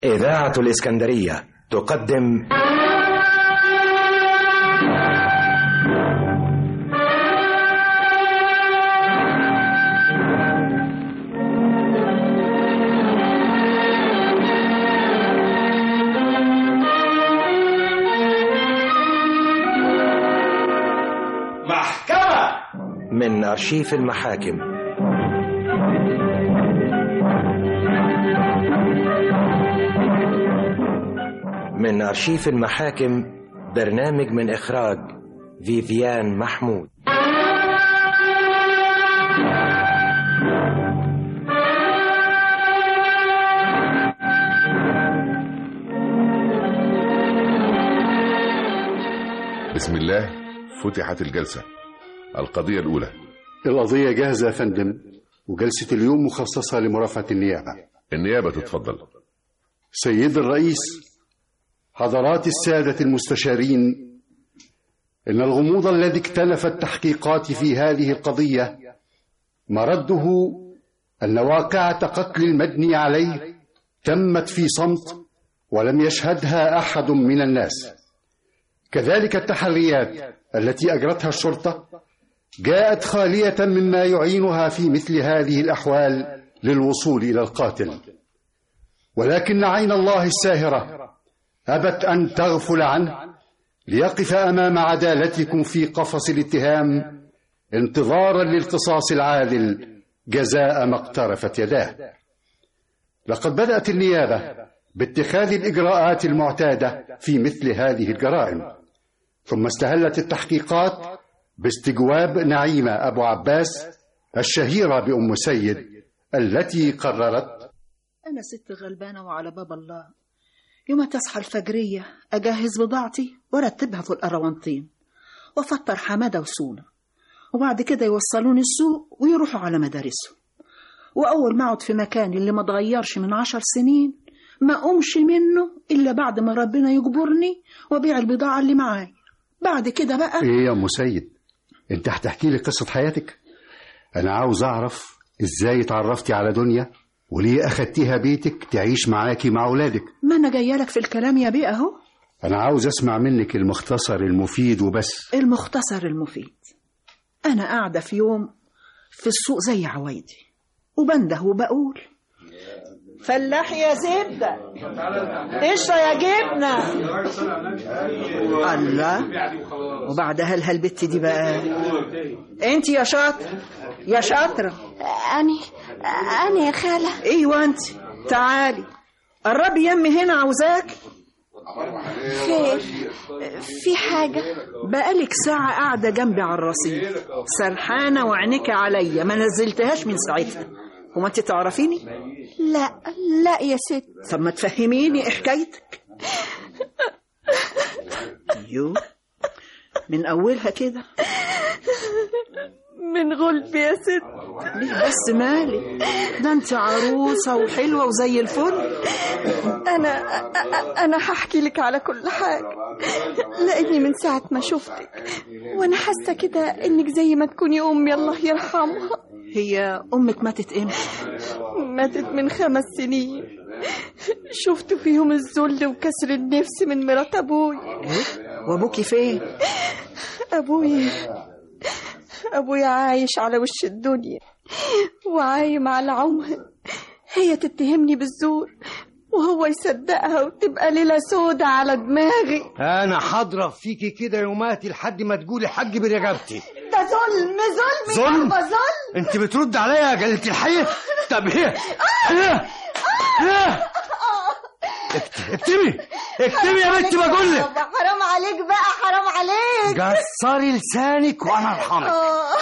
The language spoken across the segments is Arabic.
إذاعة الإسكندرية تقدم محكمة من أرشيف المحاكم. من أرشيف المحاكم، برنامج من إخراج فيفيان محمود. بسم الله. فتحت الجلسة. القضية الأولى. القضية جاهزة يا فندم، وجلسة اليوم مخصصة لمرافعة النيابة. النيابة تتفضل. سيد الرئيس، حضرات السادة المستشارين، إن الغموض الذي اكتنف التحقيقات في هذه القضية مرده أن واقعة قتل المجني عليه تمت في صمت ولم يشهدها أحد من الناس. كذلك التحريات التي أجرتها الشرطة جاءت خالية مما يعينها في مثل هذه الأحوال للوصول إلى القاتل، ولكن عين الله الساهرة أبت أن تغفل عنه ليقف أمام عدالتكم في قفص الاتهام انتظارا للقصاص العادل جزاء ما اقترفت يداه. لقد بدأت النيابة باتخاذ الإجراءات المعتادة في مثل هذه الجرائم، ثم استهلت التحقيقات باستجواب نعيمة أبو عباس الشهيرة بأم سيد، التي قررت: أنا ست غلبانة وعلى باب الله، يوم تصحى الفجرية أجهز بضاعتي وارتبها في القروانطين وافطر حمادة وسونة، وبعد كده يوصلوني السوق ويروحوا على مدارسهم. وأول ما أقعد في مكاني اللي ما اتغيرش من 10 سنين ما أقومش منه إلا بعد ما ربنا يجبرني وبيع البضاعة اللي معايا. بعد كده بقى إيه يا أم سيد، أنت هتحكي لي قصة حياتك؟ أنا عاوز أعرف إزاي اتعرفتي على دنيا وليه أخدتيها بيتك تعيش معاكي مع أولادك. ما أنا جاية لك في الكلام يا بيه أهو. أنا عاوز أسمع منك المختصر المفيد وبس. المختصر المفيد: أنا قاعدة في يوم في السوق زي عوايدي وبنده وبقول: فلاح يا زبدة، قشرة يا جبنة. الله. وبعدها لها البت دي بقى: انت يا شاطر يا شاطرة. أنا يا خالة. ايوه انت، تعالي قربي يمي هنا عاوزاك. خير، في حاجة؟ بقالك ساعة قاعدة جنبي على الرصيف سرحانة وعينك عليا، ما نزلتهاش من ساعتها. هو انت تعرفيني؟ لا يا ست. طب ما تفهميني حكايتك. يو من أولها كده. من غلب يا ست. ليه بس مالك؟ ده انت عروسة وحلوة وزي الفل. أنا هحكي لك على كل حاجة، لأني من ساعة ما شفتك وأنا حاسة كده إنك زي ما تكوني أمي الله يرحمها. هي أمك ماتت امتى؟ ماتت من 5 سنين. شفت فيهم الذل وكسر النفس من مرات أبوي. وأبوكي فين؟ أبوي عايش على وش الدنيا وعايم على عمر. هي تتهمني بالزور وهو يصدقها وتبقى ليلة سودة على دماغي. أنا هضرب فيكي كده يوماتي لحد ما تقولي حج برقبتي. ده ظلم. انت بترد عليا يا جلالة الحي؟ طب ايه اكتبي يا بنتي بقول لك. حرام عليك بقى، حرام عليك. قصري لسانك وانا ارحمك.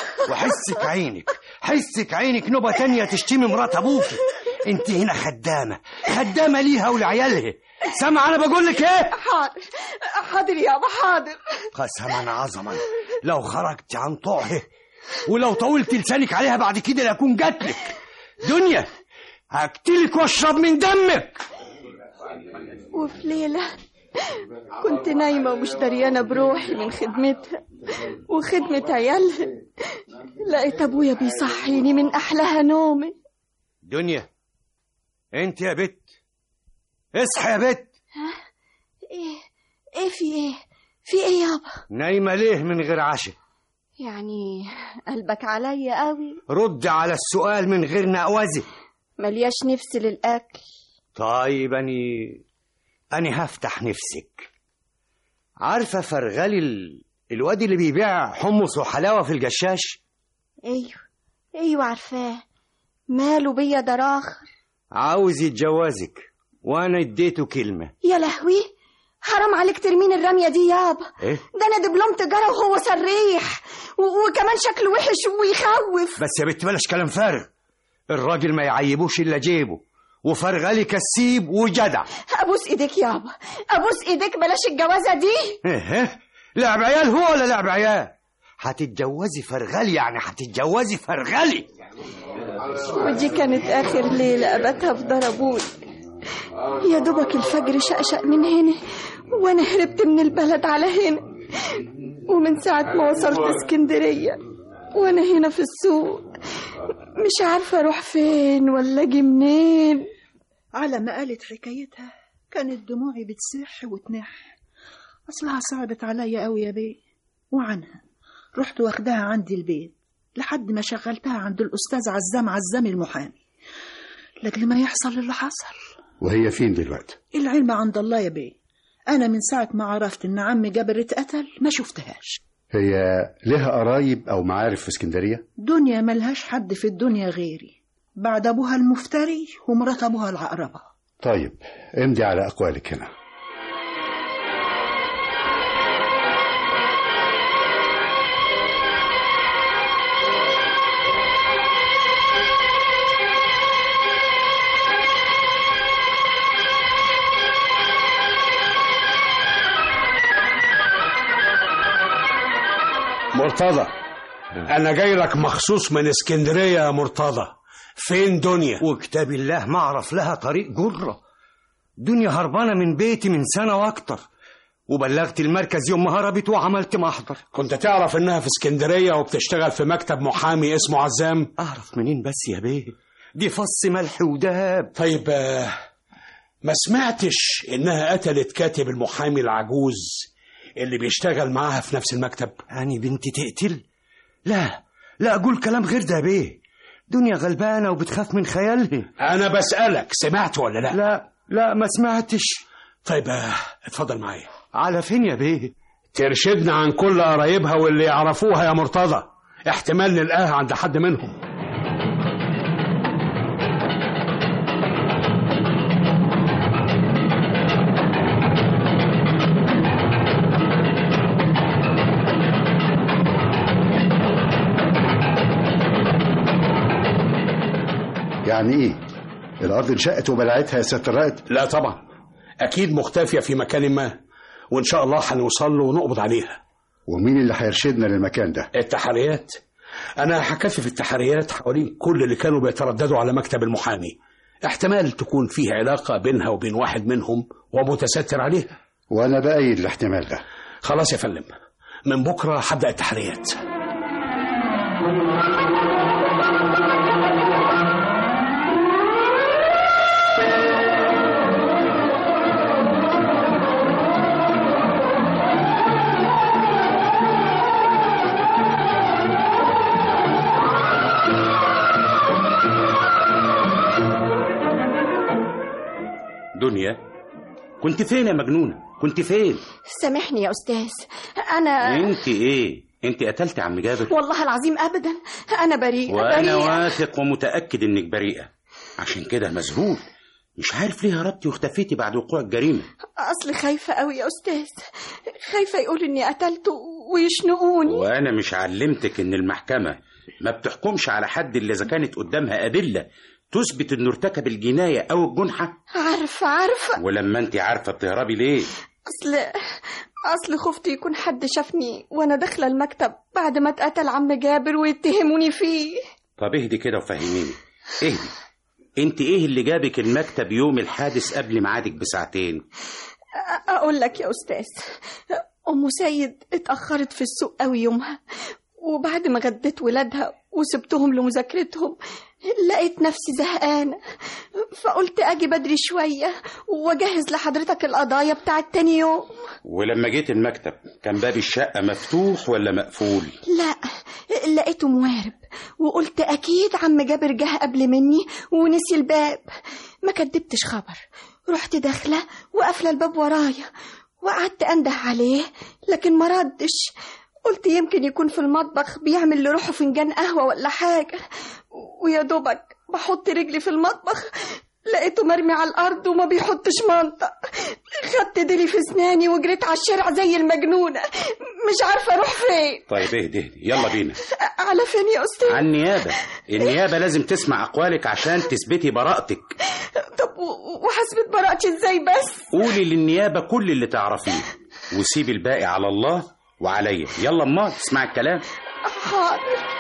وحسك عينك نوبة تانية تشتمي مرات ابوكي. انت هنا خدامة ليها ولعيالها. سامع انا بقول لك ايه؟ حاضر يابا حاضر. قسما عظما لو خرجت عن طوعه ولو طولت لسانك عليها بعد كده لاكون جاتلك. دنيا هقتلك واشرب من دمك. وفي ليلة كنت نايمة ومش دريانة بروحي من خدمتها وخدمة عيالها، لقيت أبويا بيصحيني من أحلاها نومي. دنيا، انت يا بت اصحى يا بت. ايه في ايه يابا؟ نايمة ليه من غير عشاء؟ يعني قلبك عليا قوي. رد على السؤال من غير نقوزة. ملياش نفس للأكل. طيب أني هفتح نفسك. عارفة فرغلي الواد اللي بيبيع حمص وحلاوة في الجشاش؟ ايوه عارفاه. ماله بيا ده راخر؟ عاوز يتجوزك وانا اديته كلمة. يا لهوي، حرام عليك ترمين الرمية دي يابا. إيه؟ ده انا دبلوم تجارة وهو صريح وكمان شكله وحش ويخوف. بس يا بنت بلاش كلام فارغ. الراجل ما يعيبوش الا جيبه، وفرغلي كسيب وجدع. ابوس ايديك يابا، ابوس ايديك، بلاش الجوازة دي. ايه لعب عيال هو ولا لعب عيال؟ هتتجوزي فرغلي، يعني هتتجوزي فرغلي. ودي كانت اخر ليلة اباتها في دار ابوي. يا دوبك الفجر شقشق من هنا وانا هربت من البلد على هنا، ومن ساعة ما وصلت اسكندرية وانا هنا في السوق مش عارفة اروح فين ولا اجي منين. على ما قالت حكايتها كانت دموعي بتسح وتنح، اصلها صعبت عليا قوي يا بيه. وعنها رحت واخدها عندي البيت لحد ما شغلتها عند الأستاذ عزام المحامي لأجل ما يحصل اللي حصل. وهي فين دلوقتي؟ العلم عند الله يا بيه. أنا من ساعة ما عرفت إن عمي جابر اتقتل ما شفتهاش. هي لها قرايب أو معارف في اسكندرية؟ دنيا ملهاش حد في الدنيا غيري بعد أبوها المفتري ومرات أبوها العقربة. طيب امضي على أقوالك هنا. مرتضى، أنا جاي لك مخصوص من اسكندرية يا مرتضى. فين دنيا؟ وكتاب الله ما أعرف لها طريق جرة. دنيا هربانة من بيتي من سنة وأكتر، وبلغت المركز يوم ما هربت وعملت محضر. كنت تعرف إنها في اسكندرية وبتشتغل في مكتب محامي اسمه عزام؟ أعرف منين بس يا بيه؟ دي فص ملح ودهب. طيب ما سمعتش إنها قتلت كاتب المحامي العجوز اللي بيشتغل معاها في نفس المكتب؟ يعني بنتي تقتل؟ لا أقول كلام غير ده بيه. دنيا غلبانة وبتخاف من خيالها. أنا بسألك سمعت ولا لا؟ لا ما سمعتش. طيب اتفضل معايا. على فين يا بيه؟ ترشدنا عن كل قرايبها واللي يعرفوها يا مرتضى، احتمال نلقاها عند حد منهم. يعني ايه؟ الارض انشقت وبلعتها يا ست الرائد؟ لا طبعا، اكيد مختفيه في مكان ما، وان شاء الله هنوصل له ونقبض عليها. ومين اللي هيرشدنا للمكان ده؟ التحريات. انا هكثف التحريات حوالين كل اللي كانوا بيترددوا على مكتب المحامي. احتمال تكون فيه علاقه بينها وبين واحد منهم ومتستر عليها. وانا بأيد الاحتمال ده. خلاص يا فندم، من بكره هبدأ التحريات. دنيا، كنت فين يا مجنونة؟ كنت فين؟ سامحني يا أستاذ، أنا... انت ايه؟ انت قتلت عم جابر؟ والله العظيم أبدا، أنا بريئة. وأنا واثق ومتأكد إنك بريئة، عشان كده مذهول مش عارف ليه هربتي واختفيتي بعد وقوع الجريمة. أصل خايفة قوي يا أستاذ، خايفة يقول إني قتلته ويشنقوني. وأنا مش علمتك إن المحكمة ما بتحكمش على حد إلا إذا كانت قدامها أدلة تثبت إنه ارتكب الجناية أو الجنحة؟ عارفة. ولما أنت عارفة بتهربي ليه؟ أصل خفت يكون حد شافني وأنا داخلة المكتب بعد ما اتقتل عم جابر ويتهموني فيه. طب اهدي كده وفهميني، اهدي. انت ايه اللي جابك المكتب يوم الحادث قبل ميعادك بساعتين؟ أقول لك يا أستاذ، أم سيد اتأخرت في السوق قوي يومها، وبعد ما غدت ولادها وسبتهم لمذاكرتهم لقيت نفسي زهقانة، فقلت أجي بدري شوية وأجهز لحضرتك القضايا بتاعت تاني يوم. ولما جيت المكتب كان باب الشقة مفتوح ولا مقفول؟ لا، لقيته موارب، وقلت أكيد عم جابر جه قبل مني ونسي الباب. ما كدبتش خبر، رحت داخلة وقافلة الباب ورايا، وقعدت أنده عليه لكن ما ردش. قلت يمكن يكون في المطبخ بيعمل لروحه فنجان قهوة ولا حاجة. ويا دوبك بحط رجلي في المطبخ لقيته مرمي على الأرض وما بيحطش منطق. خدت ديلي في اسناني وجريت على الشارع زي المجنونة، مش عارفة أروح فين. طيب اهدي يلا بينا. على فين يا أستاذ؟ على النيابة لازم تسمع أقوالك عشان تثبتي براءتك. طب وحسبت براءتي ازاي بس؟ قولي للنيابة كل اللي تعرفيه وسيبي الباقي على الله وعليا. يلا امال اسمع الكلام. حاضر.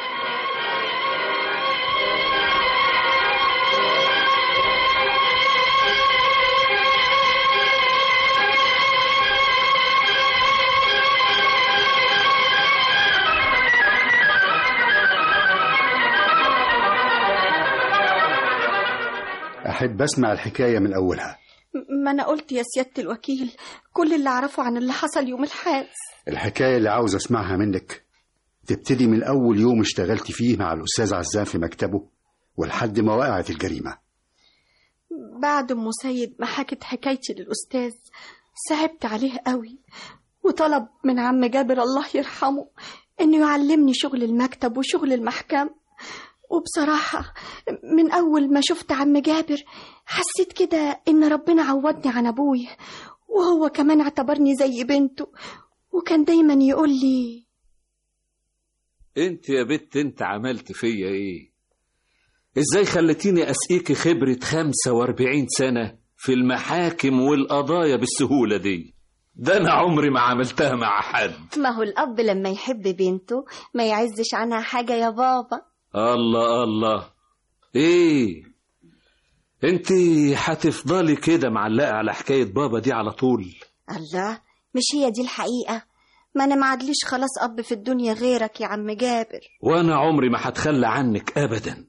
أحب أسمع الحكاية من أولها. ما أنا قلت يا سيادة الوكيل كل اللي أعرفه عن اللي حصل يوم الحادث. الحكاية اللي عاوز أسمعها منك تبتدي من أول يوم اشتغلت فيه مع الأستاذ عزام في مكتبه ولحد ما وقعت الجريمة. بعد أم سيد ما حكت حكايتي للأستاذ صعبت عليه قوي، وطلب من عم جابر الله يرحمه إنه يعلمني شغل المكتب وشغل المحكمة. وبصراحة من أول ما شفت عم جابر حسيت كده إن ربنا عوضني عن أبوي، وهو كمان اعتبرني زي بنته، وكان دايما يقول لي: انت يا بت انت عملت فيا ايه؟ ازاي خلتيني اسقيكي خبرة 45 سنة في المحاكم والقضايا بالسهولة دي؟ ده انا عمري ما عملتها مع حد. ما هو الأب لما يحب بنته ما يعزش عنها حاجة يا بابا. الله الله، ايه انت هتفضلي كده معلقة على حكاية بابا دي على طول؟ الله، مش هي دي الحقيقة؟ ما انا معدليش خلاص أب في الدنيا غيرك يا عم جابر. وانا عمري ما هتخلى عنك ابدا،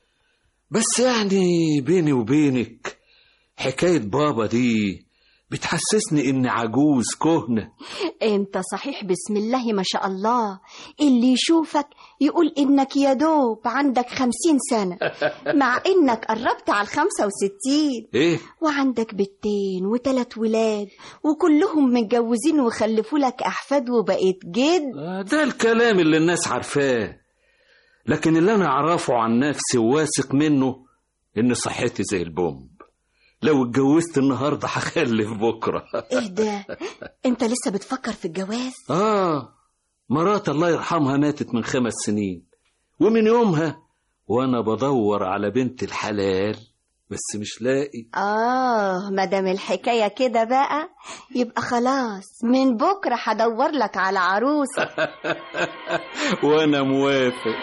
بس يعني بيني وبينك حكاية بابا دي بتحسسني اني عجوز كهنة. انت صحيح بسم الله ما شاء الله، اللي يشوفك يقول انك يا دوب عندك 50 سنة مع انك قربت على 65. ايه؟ وعندك بنتين و3 ولاد وكلهم متجوزين وخلفوا لك احفاد وبقيت جد. ده الكلام اللي الناس عارفاه، لكن اللي انا اعرفه عن نفسي وواثق منه ان صحتي زي البومب. لو اتجوزت النهاردة هخلف بكرة. ايه ده؟ انت لسه بتفكر في الجواز؟ مرات الله يرحمها ماتت من 5 سنين، ومن يومها وانا بدور على بنت الحلال بس مش لاقي. مادام الحكاية كده بقى يبقى خلاص من بكرة هدور لك على عروسة. وانا موافق.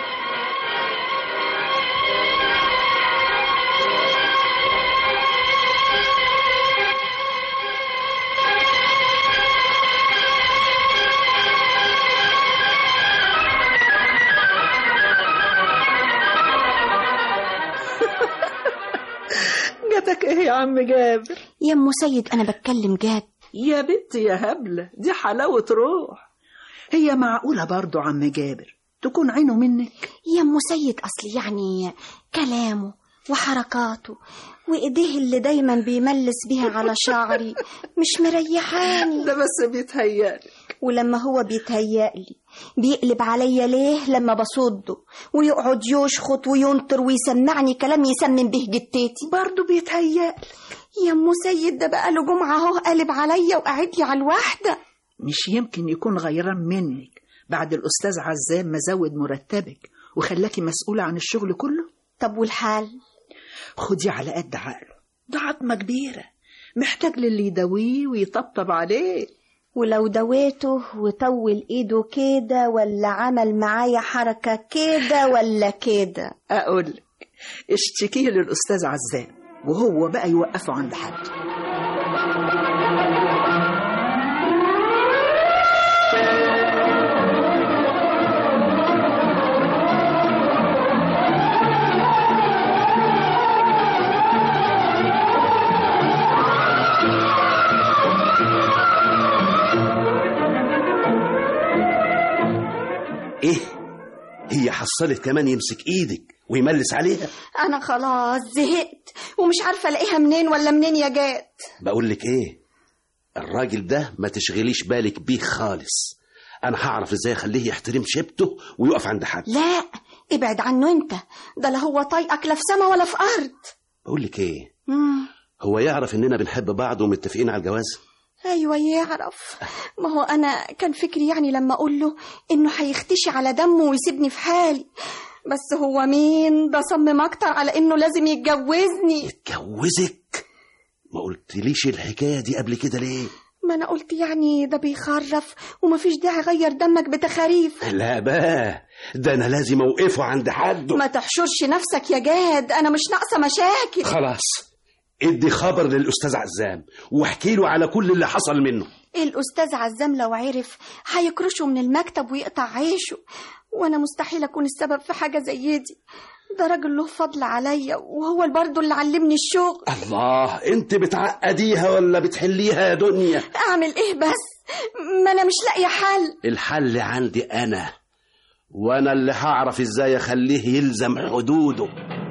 جاتك ايه يا عم جابر؟ يا ام سيد انا بتكلم جد. يا بنتي يا هبلة، دي حلاوة روح. هي معقولة برضو عم جابر تكون عينه منك؟ يا ام سيد اصل يعني كلامه وحركاته وايديه اللي دايما بيملس بيها على شعري مش مريحاني. ده بس بيتهيألك. ولما هو بيتهيألي بيقلب عليا ليه لما بصده ويقعد يشخط وينطر ويسمعني كلام يسمن به جتتي. برضو بيتهيألك. يا ام سيد ده بقى له جمعة اهو قلب عليا وقعد لي على الواحدة. مش يمكن يكون غيران منك بعد الأستاذ عزام ما زود مرتبك وخلاكي مسؤولة عن الشغل كله؟ طب والحال؟ خدي على قد عقله، ده عظمة كبيرة محتاج للي يداويه ويطبطب عليه. ولو دويته وطول ايده كده ولا عمل معايا حركة كده ولا كده، اقولك اشتكيه للأستاذ عزام وهو بقى يوقفه عند حد. ايه؟ هي حصلت كمان يمسك ايدك ويملس عليها؟ انا خلاص زهقت ومش عارفه الاقيها منين ولا منين يا جاد. بقول لك ايه، الراجل ده ما تشغليش بالك بيه خالص. انا هعرف ازاي اخليه يحترم شيبته ويقف عند حد. لا ابعد عنه انت، ده لا هو طايقك لا في سما ولا في ارض. بقول لك ايه، هو يعرف اننا بنحب بعض ومتفقين على الجواز؟ ايوه يعرف. ما هو انا كان فكري يعني لما اقول له انه هيختشي على دمه ويسيبني في حالي، بس هو مين ده صمم اكتر على انه لازم يتجوزني. يتجوزك؟ ما قلتليش الحكايه دي قبل كده ليه؟ ما انا قلت يعني ده بيخرف ومفيش داعي غير دمك بتخاريف. لا بقى، ده انا لازم اوقفه عند حده. ما تحشرش نفسك يا جاد، انا مش ناقصه مشاكل. خلاص ادي خبر للاستاذ عزام واحكي له على كل اللي حصل منه. الاستاذ عزام لو عرف هيكرشه من المكتب ويقطع عيشه، وانا مستحيل اكون السبب في حاجه زي دي. ده راجل له فضل عليا وهو برضه اللي علمني الشغل. الله، انت بتعقديها ولا بتحليها يا دنيا؟ اعمل ايه بس؟ ما انا مش لاقيه حل. الحل عندي انا، وانا اللي هعرف ازاي اخليه يلزم حدوده.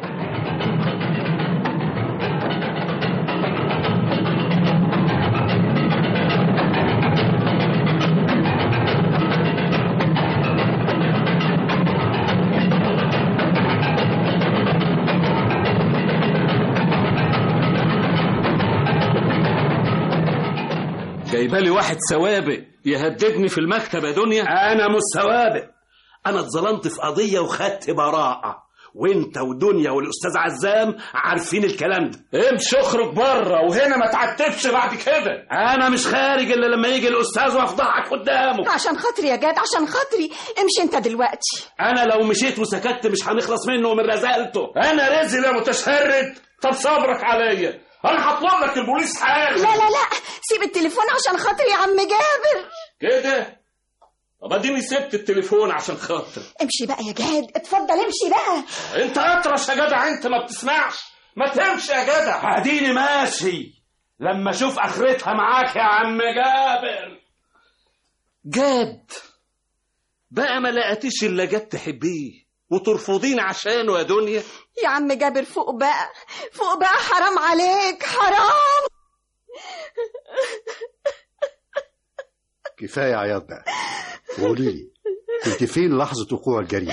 جايبالي واحد سوابق يهددني في المكتب يا دنيا. انا مش سوابق، انا اتظلمت في قضيه وخدت براءه، وانت ودنيا والاستاذ عزام عارفين الكلام ده. امشي اخرج بره وهنا ما تعتبش بعد كده. انا مش خارج الا لما يجي الاستاذ وافضحك قدامه. عشان خاطري يا جاد، عشان خاطري امشي انت دلوقتي. انا لو مشيت وسكت مش هنخلص منه ومن رزالته. انا رزل يا متشرد. طب صبرك عليا، انا هطلب لك البوليس حالا. لا لا لا، سيب التليفون عشان خاطري يا عم جابر. كده؟ طب اديني سبت التليفون عشان خاطر. امشي بقى يا جاد، اتفضل امشي بقى. انت اطرش يا جدع، انت ما بتسمعش. ما تمشي يا جدع. اديني ماشي لما اشوف اخرتها معاك يا عم جابر. جاد بقى ما لقيتيش الا جاد تحبيه وترفضين عشانه يا دنيا؟ يا عم جابر فوق بقى، فوق بقى، حرام عليك، حرام. كفاية عياط بقى، وقولي لي كنت فين لحظة وقوع الجريمة؟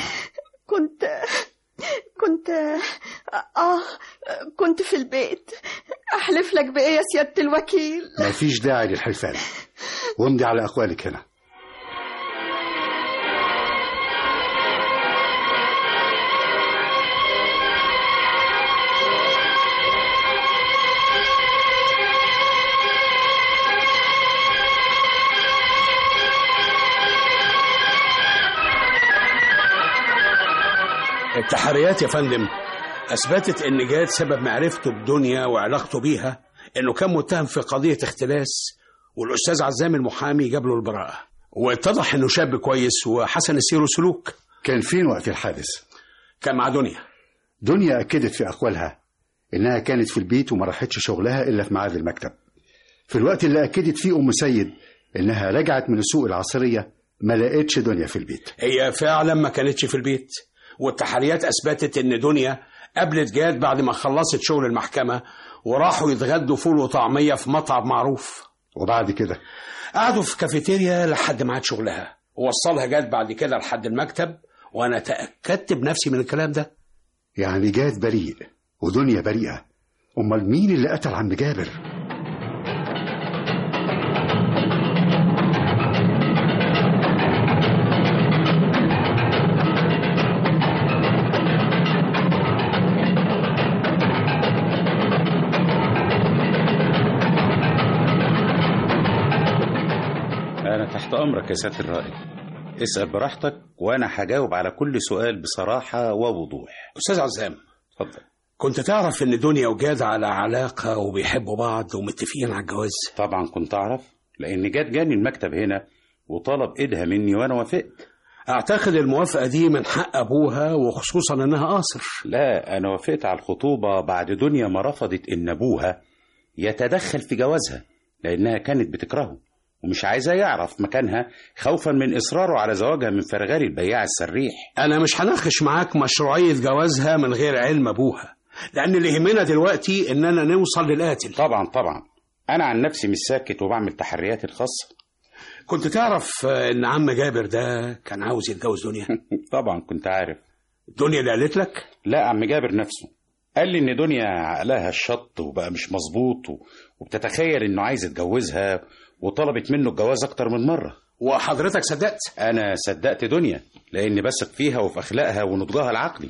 كنت في البيت. احلف لك بايه يا سيادة الوكيل؟ مفيش داعي للحلفان، وامضي على اقوالك هنا. التحريات يا فندم أثبتت إن جاد سبب معرفته بدنيا وعلاقته بيها إنه كان متهم في قضية اختلاس، والأستاذ عزام المحامي جاب له البراءة، واتضح إنه شاب كويس وحسن السير وسلوك. كان فين وقت الحادث؟ كان مع دنيا. دنيا أكدت في أقوالها إنها كانت في البيت وما راحتش شغلها إلا في ميعاد المكتب. في الوقت اللي أكدت فيه أم سيد إنها رجعت من السوق العصرية ما لقيتش دنيا في البيت. هي فعلا ما كانتش في البيت، والتحريات أثبتت إن دنيا قابلت جاد بعد ما خلصت شغل المحكمة وراحوا يتغدوا فول وطعمية في مطعم معروف. وبعد كده قعدوا في كافيتيريا لحد ميعاد شغلها، ووصلها جاد بعد كده لحد المكتب، وأنا تأكدت بنفسي من الكلام ده. يعني جاد بريء ودنيا بريئة، أمال مين اللي قتل عم جابر؟ أنا تحت أمرك يا سيادة الرائد، اسأل براحتك وأنا هجاوب على كل سؤال بصراحة ووضوح. أستاذ عزام، اتفضل. كنت تعرف إن دنيا وجاد على علاقة وبيحبوا بعض ومتفقين على الجواز؟ طبعا كنت أعرف، لأن جاد جاني المكتب هنا وطلب إيدها مني وأنا وافقت. أعتقد الموافقة دي من حق أبوها، وخصوصا إنها قاصر. لا، أنا وافقت على الخطوبة بعد دنيا ما رفضت إن أبوها يتدخل في جوازها لأنها كانت بتكرهه، ومش عايزة يعرف مكانها خوفا من إصراره على زواجها من فرغالي البياع السريح. أنا مش هناقش معاك مشروعية جوازها من غير علم أبوها، لأن اللي يهمنا دلوقتي إننا نوصل للقاتل. طبعا أنا عن نفسي مش ساكت وبعمل تحرياتي الخاصة. كنت تعرف إن عم جابر ده كان عاوز يتجوز دنيا؟ طبعا كنت عارف. دنيا اللي قالت لك؟ لا، عم جابر نفسه قال لي إن دنيا عقلها الشط وبقى مش مظبوط وبتتخيل إنه عايز يتجوزها، وطلبت منه الجواز أكتر من مرة. وحضرتك صدقت؟ أنا صدقت دنيا لأني بثق فيها وفي أخلاقها ونضجها العقلي،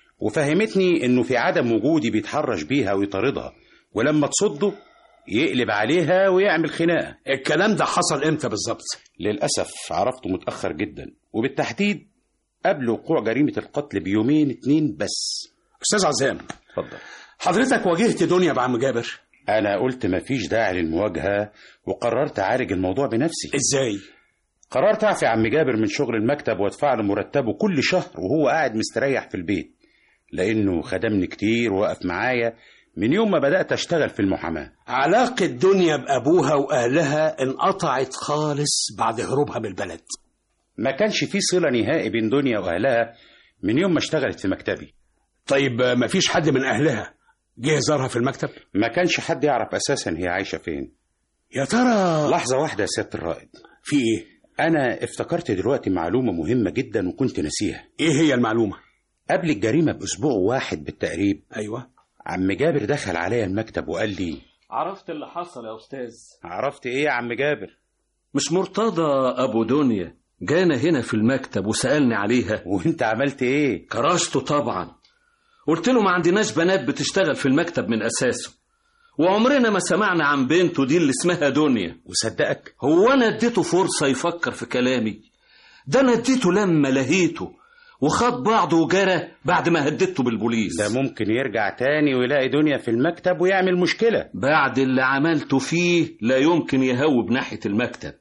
وفهمتني إنه في عدم وجودي بيتحرش بيها ويطاردها، ولما تصده يقلب عليها ويعمل خناقة. الكلام ده حصل إمتى بالظبط؟ للأسف عرفته متأخر جدا، وبالتحديد قبل وقوع جريمة القتل بيومين 2 بس. أستاذ عزام، اتفضل. حضرتك واجهت دنيا بعم جابر؟ أنا قلت مفيش داعي للمواجهة وقررت أعالج الموضوع بنفسي. إزاي؟ قررت أعفي عم جابر من شغل المكتب وأدفع له مرتبه كل شهر وهو قاعد مستريح في البيت، لأنه خدمني كتير ووقف معايا من يوم ما بدأت أشتغل في المحاماة. علاقة دنيا بأبوها وأهلها انقطعت خالص بعد هروبها من البلد. ما كانش في صلة نهائي بين دنيا وأهلها من يوم ما اشتغلت في مكتبي. طيب مفيش حد من أهلها جه زارها في المكتب؟ ما كانش حد يعرف أساسا هي عايشة فين. يا ترى؟ لحظة واحدة يا سيادة الرائد. في إيه؟ أنا افتكرت دلوقتي معلومة مهمة جدا وكنت نسيها. إيه هي المعلومة؟ قبل الجريمة بأسبوع واحد بالتقريب. أيوة. عم جابر دخل عليا المكتب وقال لي: عرفت اللي حصل يا أستاذ؟ عرفت إيه يا عم جابر؟ مش مرتضى أبو دنيا جانا هنا في المكتب وسألني عليها. وانت عملت إيه؟ كرشته طبعا، قلت له ما عندناش بنات بتشتغل في المكتب من أساسه، وعمرنا ما سمعنا عن بنته دي اللي اسمها دنيا. وصدقك؟ هو أنا اديته فرصة يفكر في كلامي؟ ده أنا اديته لما لهيته وخد بعضه وجرى بعد ما هددته بالبوليس. ده ممكن يرجع تاني ويلاقي دنيا في المكتب ويعمل مشكلة. بعد اللي عملته فيه لا يمكن يهوب ناحية المكتب.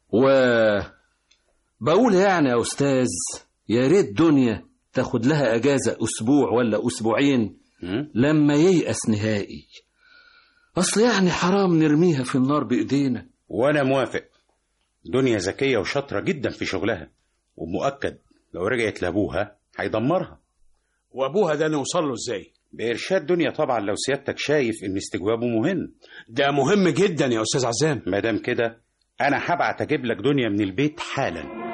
بقول يعني يا أستاذ، يا ريت دنيا تاخد لها أجازة أسبوع ولا أسبوعين لما ييأس نهائي. أصل يعني حرام نرميها في النار بإيدينا. وأنا موافق. دنيا ذكية وشاطرة جدا في شغلها، ومؤكد لو رجعت لأبوها هيدمرها. وأبوها ده نوصل له إزاي؟ بإرشاد دنيا طبعا، لو سيادتك شايف إن استجوابه مهم. ده مهم جدا يا أستاذ عزام. مادام كده أنا هبعت أجيب لك دنيا من البيت حالا.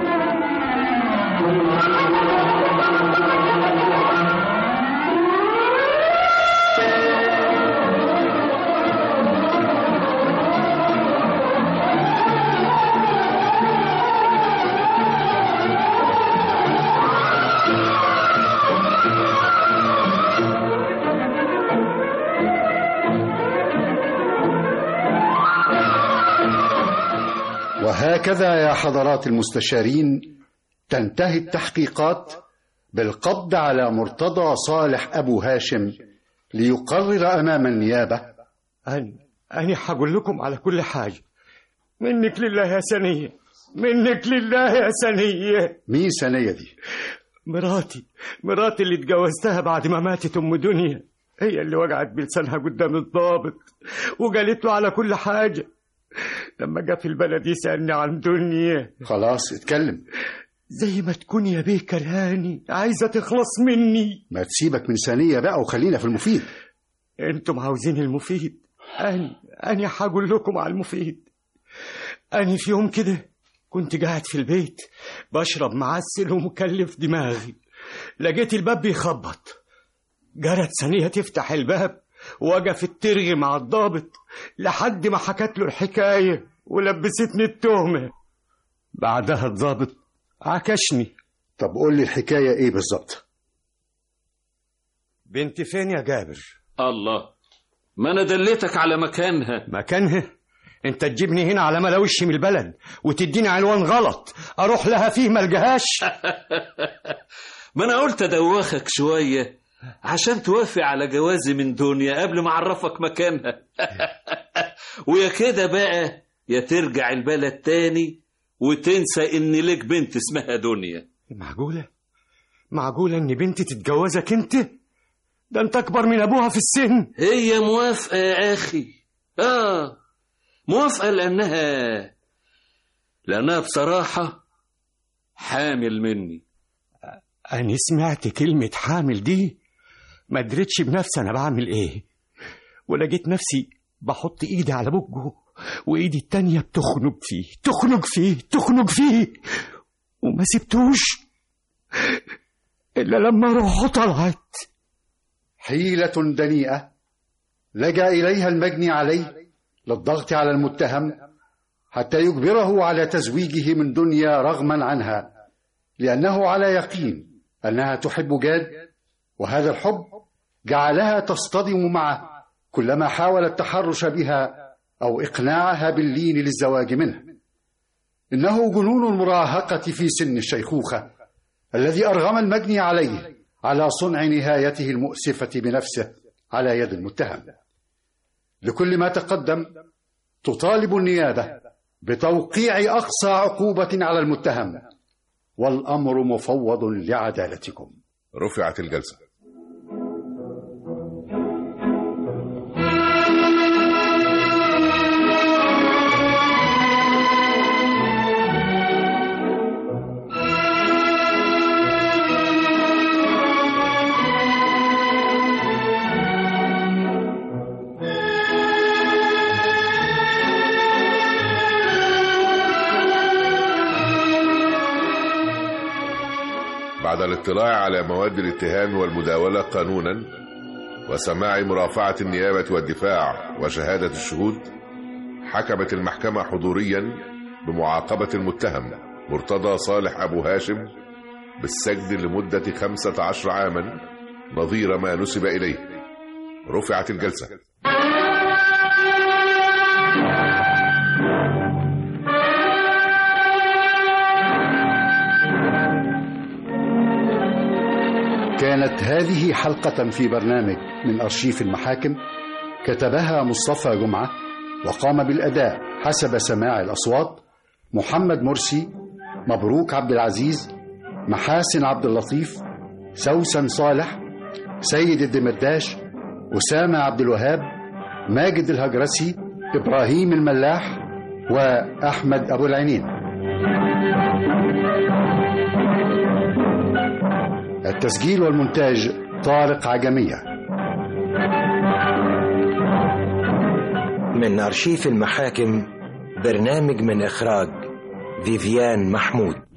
وهكذا يا حضرات المستشارين تنتهي التحقيقات بالقبض على مرتضى صالح أبو هاشم ليقرر أمام النيابة. أنا هقول لكم على كل حاجة. منك لله يا سنية، منك لله يا سنية. مين سنية دي؟ مراتي اللي اتجوزتها بعد ما ماتت أم دنيا، هي اللي وقعت بلسانها قدام الضابط وقالت له على كل حاجة. لما جاء في البلد يسألني عن دنيا. خلاص اتكلم. زي ما تكون يا بيه كرهاني، عايزة تخلص مني. ما تسيبك من ثانية بقى وخلينا في المفيد. انتم عاوزين المفيد، أنا هقول لكم على المفيد. أنا في يوم كده كنت قاعد في البيت بشرب معسل ومكلف دماغي، لقيت الباب بيخبط. جرت ثانية تفتح الباب، وقفت ترغي مع الضابط لحد ما حكت له الحكاية ولبستني التهمة. بعدها الضابط عكشني. طب قول لي الحكاية ايه بالظبط؟ بنتي فين يا جابر؟ الله، ما انا دليتك على مكانها؟ انت تجيبني هنا على ملاوشي من البلد وتديني عنوان غلط اروح لها فيه ملقاهاش. ما انا قلت ادوخك شوية عشان توافق على جوازي من دنيا قبل ما اعرفك مكانها. ويا كده بقى يا ترجع البلد تاني وتنسى ان لك بنت اسمها دنيا. معقولة ان بنتي تتجوزك انت؟ ده انت اكبر من ابوها في السن. هي موافقة يا اخي، موافقة لانها لأنها بصراحة حامل مني. أنا سمعت كلمة حامل دي ما دريتش بنفسي أنا بعمل إيه، ولقيت نفسي بحط إيدي على بوجه وإيدي التانية تخنق فيه وما سبتوش إلا لما روحه طلعت. حيلة دنيئة لجأ إليها المجني عليه للضغط على المتهم حتى يجبره على تزويجه من دنيا رغما عنها، لأنه على يقين أنها تحب جاد، وهذا الحب جعلها تصطدم معه كلما حاول التحرش بها أو إقناعها باللين للزواج منه. إنه جنون المراهقة في سن الشيخوخة الذي أرغم المجني عليه على صنع نهايته المؤسفة بنفسه على يد المتهم. لكل ما تقدم تطالب النيابة بتوقيع أقصى عقوبة على المتهم، والأمر مفوض لعدالتكم. رفعت الجلسة. بعد الاطلاع على مواد الاتهام والمداولة قانونا وسماع مرافعة النيابة والدفاع وشهادة الشهود، حكمت المحكمة حضوريا بمعاقبة المتهم مرتضى صالح أبو هاشم بالسجن لمدة 15 عاما نظير ما نسب إليه. رفعت الجلسة. كانت هذه حلقة في برنامج من أرشيف المحاكم، كتبها مصطفى جمعة، وقام بالأداء حسب سماع الأصوات محمد مرسي، مبروك عبد العزيز، محاسن عبد اللطيف، سوسن صالح، سيد الدمرداش، أسامة عبد الوهاب، ماجد الهجرسي، إبراهيم الملاح، وأحمد أبو العينين. التسجيل والمونتاج طارق عجمية. من أرشيف المحاكم، برنامج من إخراج فيفيان محمود.